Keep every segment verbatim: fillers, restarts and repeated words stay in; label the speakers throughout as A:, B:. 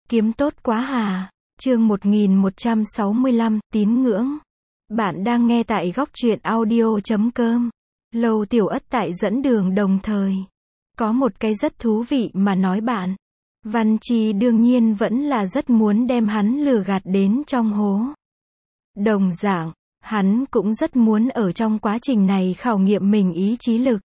A: Kiếm tốt quá hà. Chương một nghìn một trăm sáu mươi lăm, tín ngưỡng. Bạn đang nghe tại góc truyện audio chấm com. Lâu Tiểu Ất tại dẫn đường đồng thời. Có một cái rất thú vị mà nói bạn. Văn Chi đương nhiên vẫn là rất muốn đem hắn lừa gạt đến trong hố. Đồng dạng, hắn cũng rất muốn ở trong quá trình này khảo nghiệm mình ý chí lực.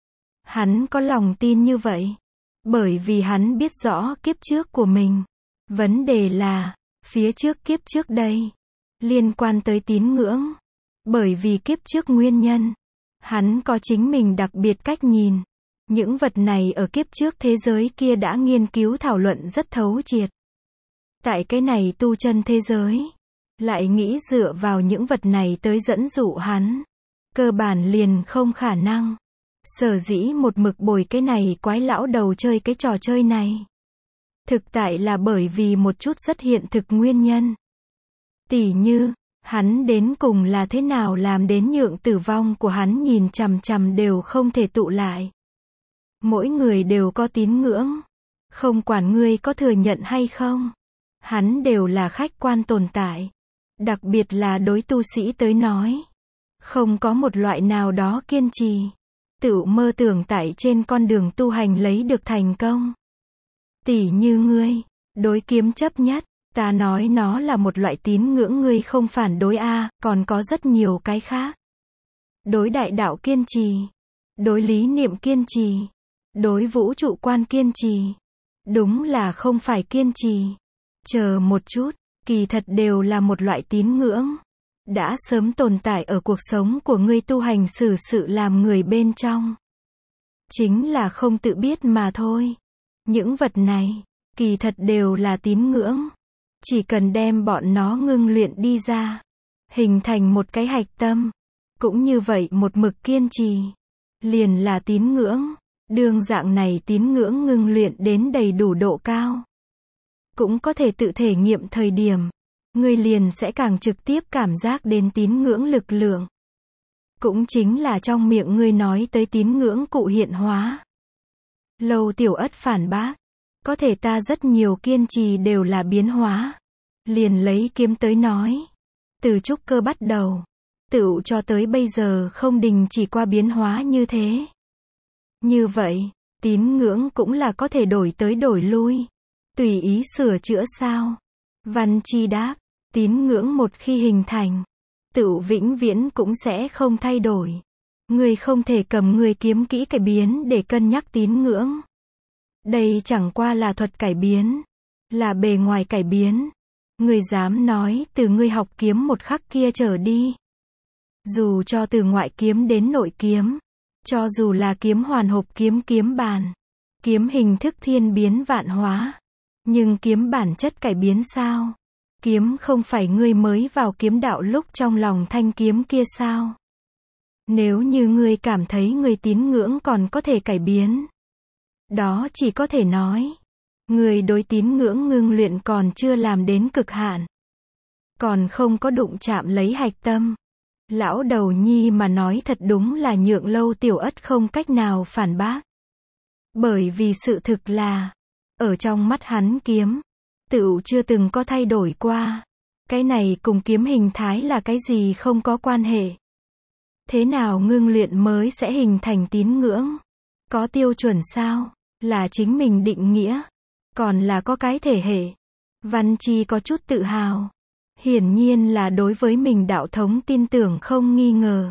A: Hắn có lòng tin như vậy. Bởi vì hắn biết rõ kiếp trước của mình. Vấn đề là, phía trước kiếp trước đây, liên quan tới tín ngưỡng. Bởi vì kiếp trước nguyên nhân, hắn có chính mình đặc biệt cách nhìn. Những vật này ở kiếp trước thế giới kia đã nghiên cứu thảo luận rất thấu triệt. Tại cái này tu chân thế giới, lại nghĩ dựa vào những vật này tới dẫn dụ hắn. Cơ bản liền không khả năng. Sở dĩ một mực bồi cái này quái lão đầu chơi cái trò chơi này. Thực tại là bởi vì một chút rất hiện thực nguyên nhân. Tỉ như, hắn đến cùng là thế nào làm đến nhượng tử vong của hắn nhìn chằm chằm đều không thể tụ lại. Mỗi người đều có tín ngưỡng. Không quản ngươi có thừa nhận hay không. Hắn đều là khách quan tồn tại. Đặc biệt là đối tu sĩ tới nói. Không có một loại nào đó kiên trì. Tự mơ tưởng tại trên con đường tu hành lấy được thành công. Tỉ như ngươi, đối kiếm chấp nhất, ta nói nó là một loại tín ngưỡng ngươi không phản đối a, à, còn có rất nhiều cái khác. Đối đại đạo kiên trì, đối lý niệm kiên trì, đối vũ trụ quan kiên trì. Đúng là không phải kiên trì. Chờ một chút, kỳ thật đều là một loại tín ngưỡng. Đã sớm tồn tại ở cuộc sống của ngươi tu hành xử sự làm người bên trong. Chính là không tự biết mà thôi. Những vật này, kỳ thật đều là tín ngưỡng. Chỉ cần đem bọn nó ngưng luyện đi ra. Hình thành một cái hạch tâm. Cũng như vậy một mực kiên trì. Liền là tín ngưỡng. Đường dạng này tín ngưỡng ngưng luyện đến đầy đủ độ cao. Cũng có thể tự thể nghiệm thời điểm. Ngươi liền sẽ càng trực tiếp cảm giác đến tín ngưỡng lực lượng. Cũng chính là trong miệng ngươi nói tới tín ngưỡng cụ hiện hóa. Lâu Tiểu Ất phản bác. Có thể ta rất nhiều kiên trì đều là biến hóa. Liền lấy kiếm tới nói. Từ trúc cơ bắt đầu. Tựu cho tới bây giờ không đình chỉ qua biến hóa như thế. Như vậy, tín ngưỡng cũng là có thể đổi tới đổi lui. Tùy ý sửa chữa sao? Văn Chi đáp. Tín ngưỡng một khi hình thành, tựu vĩnh viễn cũng sẽ không thay đổi. Người không thể cầm người kiếm kỹ cải biến để cân nhắc tín ngưỡng. Đây chẳng qua là thuật cải biến, là bề ngoài cải biến. Người dám nói từ ngươi học kiếm một khắc kia trở đi. Dù cho từ ngoại kiếm đến nội kiếm, cho dù là kiếm hoàn hộp kiếm kiếm bàn, kiếm hình thức thiên biến vạn hóa, nhưng kiếm bản chất cải biến sao? Kiếm không phải ngươi mới vào kiếm đạo lúc trong lòng thanh kiếm kia sao? Nếu như ngươi cảm thấy ngươi tín ngưỡng còn có thể cải biến, đó chỉ có thể nói, ngươi đối tín ngưỡng ngưng luyện còn chưa làm đến cực hạn. Còn không có đụng chạm lấy hạch tâm. Lão đầu nhi mà nói thật đúng là nhượng Lâu Tiểu Ất không cách nào phản bác. Bởi vì sự thực là, ở trong mắt hắn kiếm, tựu chưa từng có thay đổi qua. Cái này cùng kiếm hình thái là cái gì không có quan hệ. Thế nào ngưng luyện mới sẽ hình thành tín ngưỡng? Có tiêu chuẩn sao? Là chính mình định nghĩa. Còn là có cái thể hệ. Văn Chi có chút tự hào. Hiển nhiên là đối với mình đạo thống tin tưởng không nghi ngờ.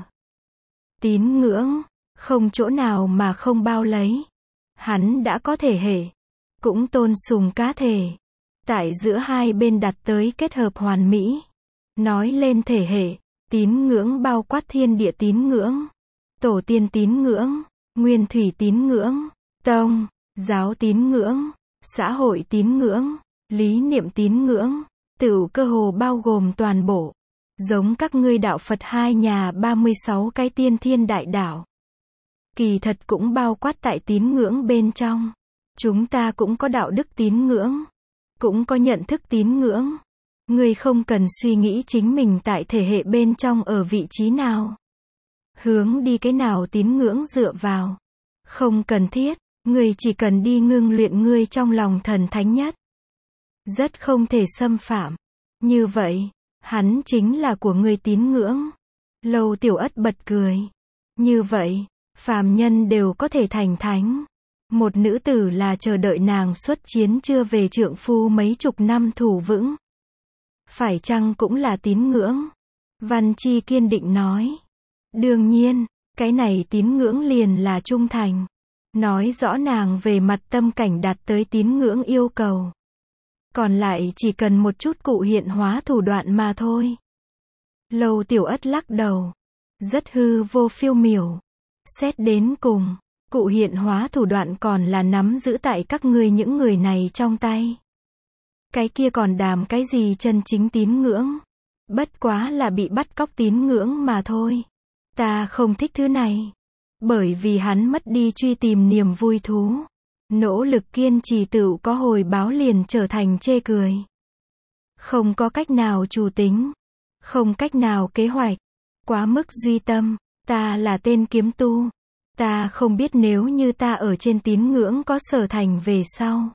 A: Tín ngưỡng, không chỗ nào mà không bao lấy. Hắn đã có thể hệ. Cũng tôn sùng cá thể. Tại giữa hai bên đặt tới kết hợp hoàn mỹ. Nói lên thể hệ, tín ngưỡng bao quát thiên địa tín ngưỡng, tổ tiên tín ngưỡng, nguyên thủy tín ngưỡng, tông, giáo tín ngưỡng, xã hội tín ngưỡng, lý niệm tín ngưỡng, tựu cơ hồ bao gồm toàn bộ. Giống các ngươi đạo Phật hai nhà ba mươi sáu cái tiên thiên đại đạo. Kỳ thật cũng bao quát tại tín ngưỡng bên trong. Chúng ta cũng có đạo đức tín ngưỡng. Cũng có nhận thức tín ngưỡng. Ngươi không cần suy nghĩ chính mình tại thể hệ bên trong ở vị trí nào. Hướng đi cái nào tín ngưỡng dựa vào. Không cần thiết, ngươi chỉ cần đi ngưng luyện ngươi trong lòng thần thánh nhất. rất không thể xâm phạm. Như vậy, hắn chính là của người tín ngưỡng. Lâu Tiểu Ất bật cười. Như vậy, phàm nhân đều có thể thành thánh. Một nữ tử là chờ đợi nàng xuất chiến chưa về trượng phu mấy chục năm thủ vững. Phải chăng cũng là tín ngưỡng? Văn Chi kiên định nói. Đương nhiên, cái này tín ngưỡng liền là trung thành. Nói rõ nàng về mặt tâm cảnh đạt tới tín ngưỡng yêu cầu. Còn lại chỉ cần một chút cụ hiện hóa thủ đoạn mà thôi. Lâu Tiểu Ất lắc đầu. Rất hư vô phiêu miểu. Xét đến cùng, cụ hiện hóa thủ đoạn còn là nắm giữ tại các ngươi những người này trong tay. Cái kia còn đàm cái gì chân chính tín ngưỡng. Bất quá là bị bắt cóc tín ngưỡng mà thôi. Ta không thích thứ này. Bởi vì hắn mất đi truy tìm niềm vui thú. Nỗ lực kiên trì tựu có hồi báo liền trở thành chê cười. Không có cách nào chủ tính. Không cách nào kế hoạch. Quá mức duy tâm. Ta là tên kiếm tu. Ta không biết nếu như ta ở trên tín ngưỡng có sở thành về sau.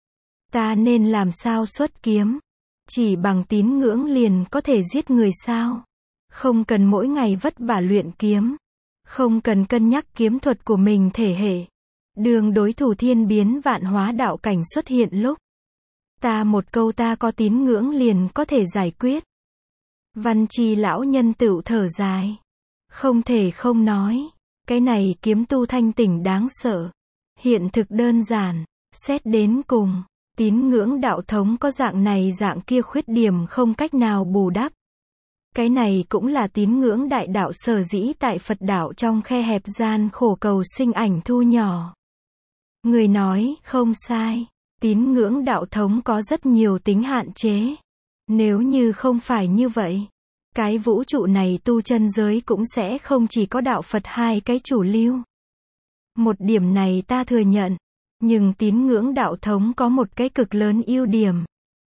A: Ta nên làm sao xuất kiếm. Chỉ bằng tín ngưỡng liền có thể giết người sao. Không cần mỗi ngày vất vả luyện kiếm. Không cần cân nhắc kiếm thuật của mình thể hệ. Đường đối thủ thiên biến vạn hóa đạo cảnh xuất hiện lúc. Ta một câu ta có tín ngưỡng liền có thể giải quyết. Văn Chi lão nhân tựu thở dài. Không thể không nói. Cái này kiếm tu thanh tỉnh đáng sợ. Hiện thực đơn giản. Xét đến cùng. Tín ngưỡng đạo thống có dạng này dạng kia khuyết điểm không cách nào bù đắp. Cái này cũng là tín ngưỡng đại đạo sở dĩ tại Phật đạo trong khe hẹp gian khổ cầu sinh ảnh thu nhỏ. Người nói, không sai. Tín ngưỡng đạo thống có rất nhiều tính hạn chế. Nếu như không phải như vậy, cái vũ trụ này tu chân giới cũng sẽ không chỉ có đạo Phật hai cái chủ lưu. Một điểm này ta thừa nhận. Nhưng tín ngưỡng đạo thống có một cái cực lớn ưu điểm.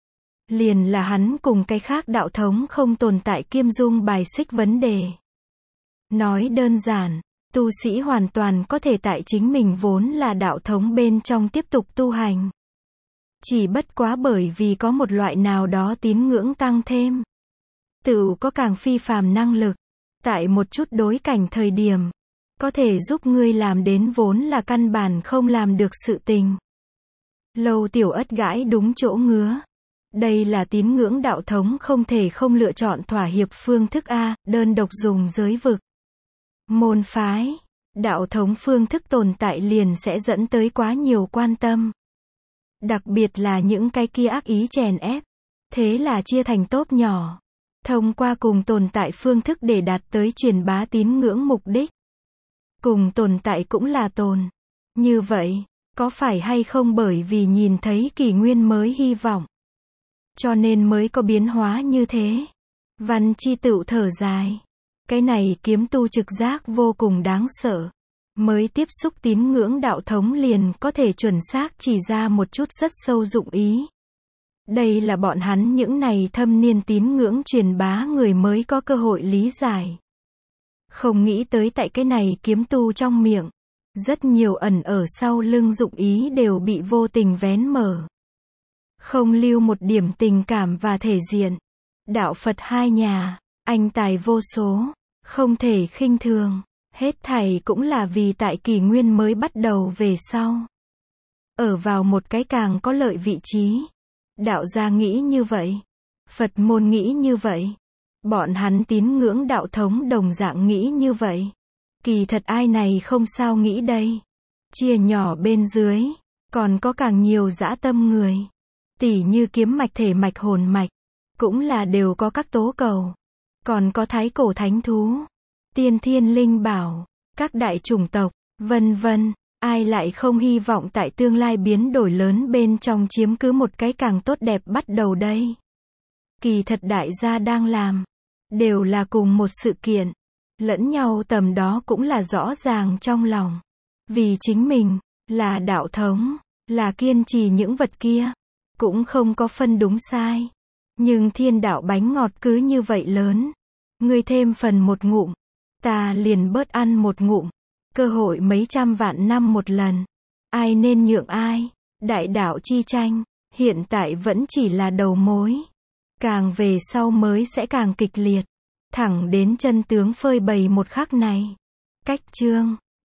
A: Liền là hắn cùng cái khác đạo thống không tồn tại kiêm dung bài xích vấn đề. Nói đơn giản, tu sĩ hoàn toàn có thể tại chính mình vốn là đạo thống bên trong tiếp tục tu hành. Chỉ bất quá bởi vì có một loại nào đó tín ngưỡng tăng thêm. Tự có càng phi phàm năng lực. Tại một chút đối cảnh thời điểm. Có thể giúp ngươi làm đến vốn là căn bản không làm được sự tình. Lâu Tiểu Ất gãi đúng chỗ ngứa. Đây là tín ngưỡng đạo thống không thể không lựa chọn thỏa hiệp phương thức A, đơn độc dùng giới vực. Môn phái, đạo thống phương thức tồn tại liền sẽ dẫn tới quá nhiều quan tâm. Đặc biệt là những cái kia ác ý chèn ép. Thế là chia thành tốp nhỏ. Thông qua cùng tồn tại phương thức để đạt tới truyền bá tín ngưỡng mục đích. Cùng tồn tại cũng là tồn. Như vậy, có phải hay không bởi vì nhìn thấy kỷ nguyên mới hy vọng. Cho nên mới có biến hóa như thế. Văn Chi tựu thở dài. Cái này kiếm tu trực giác vô cùng đáng sợ. Mới tiếp xúc tín ngưỡng đạo thống liền có thể chuẩn xác chỉ ra một chút rất sâu dụng ý. Đây là bọn hắn những này thâm niên tín ngưỡng truyền bá người mới có cơ hội lý giải. Không nghĩ tới tại cái này kiếm tu trong miệng. Rất nhiều ẩn ở sau lưng dụng ý đều bị vô tình vén mở. Không lưu một điểm tình cảm và thể diện. Đạo Phật hai nhà, anh tài vô số, không thể khinh thường. Hết thảy cũng là vì tại kỷ nguyên mới bắt đầu về sau. Ở vào một cái càng có lợi vị trí. Đạo gia nghĩ như vậy. Phật môn nghĩ như vậy. Bọn hắn tín ngưỡng đạo thống đồng dạng nghĩ như vậy. Kỳ thật ai này không sao nghĩ đây. Chia nhỏ bên dưới. Còn có càng nhiều dã tâm người. Tỉ như kiếm mạch thể mạch hồn mạch. Cũng là đều có các tố cầu. Còn có thái cổ thánh thú. Tiên thiên linh bảo. Các đại chủng tộc. Vân vân. Ai lại không hy vọng tại tương lai biến đổi lớn bên trong chiếm cứ một cái càng tốt đẹp bắt đầu đây. Kỳ thật đại gia đang làm. Đều là cùng một sự kiện. Lẫn nhau tầm đó cũng là rõ ràng trong lòng. Vì chính mình, là đạo thống, là kiên trì những vật kia. Cũng không có phân đúng sai. Nhưng thiên đạo bánh ngọt cứ như vậy lớn. Ngươi thêm phần một ngụm. Ta liền bớt ăn một ngụm. Cơ hội mấy trăm vạn năm một lần. Ai nên nhượng ai? Đại đạo chi tranh. Hiện tại vẫn chỉ là đầu mối. Càng về sau mới sẽ càng kịch liệt. Thẳng đến chân tướng phơi bày một khắc này. Cách chương